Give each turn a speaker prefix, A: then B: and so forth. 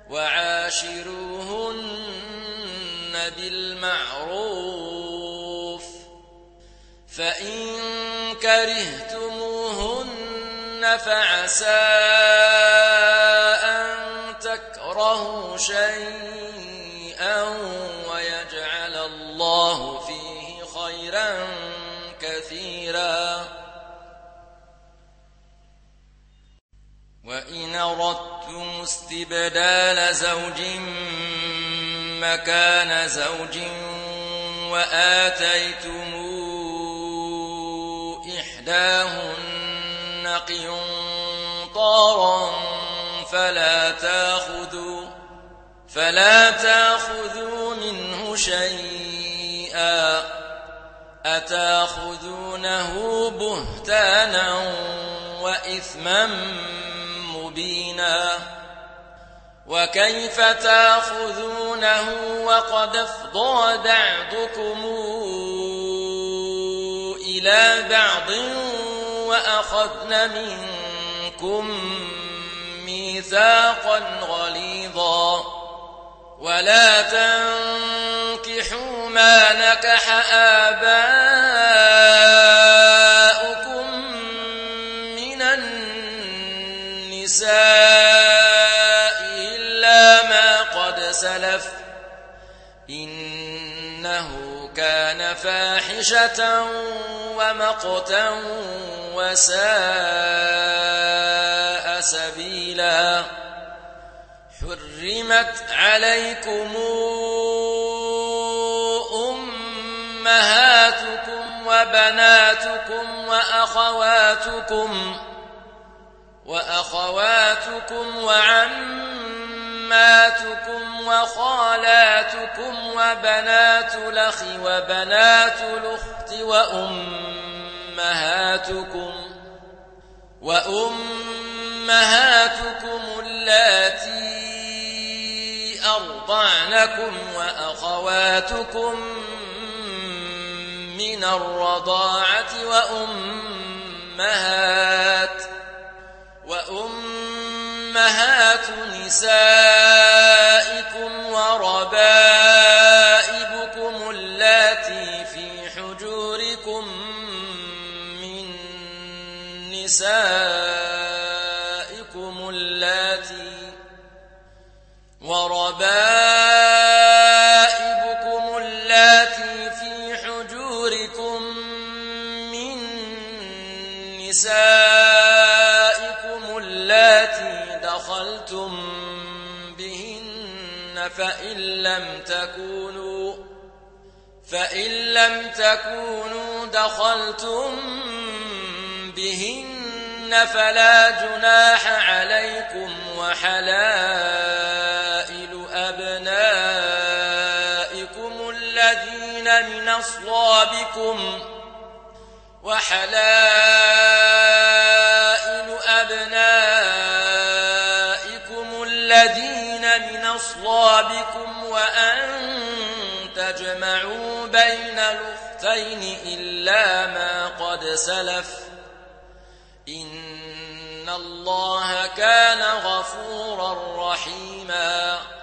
A: وعاشروهن بالمعروف فإن كرهتموهن فعسى أن تكرهوا شيئا ويجعل الله فيه خيرا كثيرا وإن أردتم استبدال زوج مكان زوج وآتيتم إحداهن قنطارا فلا تأخذوا منه شيئا أتأخذونه بهتانا وإثما مبينا وكيف تأخذونه وقد أفضى بعضكم إلى بعض وأخذن منكم ميثاقا غليظا ولا تنكحوا ما نكح آباؤكم من النساء إلا ما قد سلف إنه كان فاحشة ومقتا وساء سبيلا حرمت عليكم أمهاتكم وبناتكم وأخواتكم وعماتكم وخالاتكم وبنات الأخ وبنات الأخت وأمهاتكم اللاتي أرضعنكم وأخواتكم من الرضاعة وأمهات نسائكم وربائبكم اللاتي في حجوركم من نسائكم اللاتي دخلتم بهن فإن لم تكونوا دخلتم بهن فلا جناح عليكم وحلائل أبنائكم الذين من أصلابكم وأن تجمعوا بين الأختين إلا ما قد سلف إن الله كان غفورا رحيما